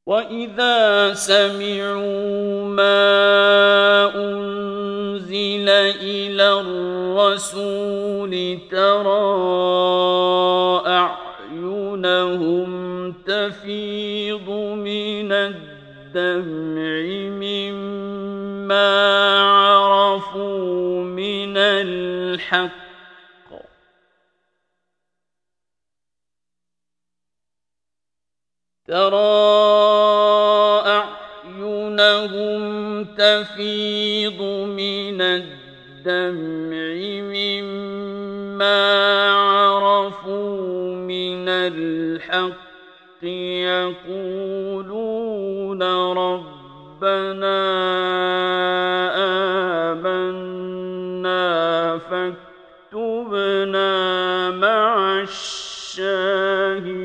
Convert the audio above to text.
وَإِذَا سَمِعُوا مَا أُنزِلَ إِلَى الرَّسُولِ تَرَىٰ أَعْيُنَهُمْ تَفِيضُ مِنَ الدَّمْعِ مِمَّا عَرَفُوا مِنَ الْحَقِّ يَقُولُونَ رَبَّنَا آمَنَّا فَاكْتُبْنَا مَعَ الشَّاهِدِينَ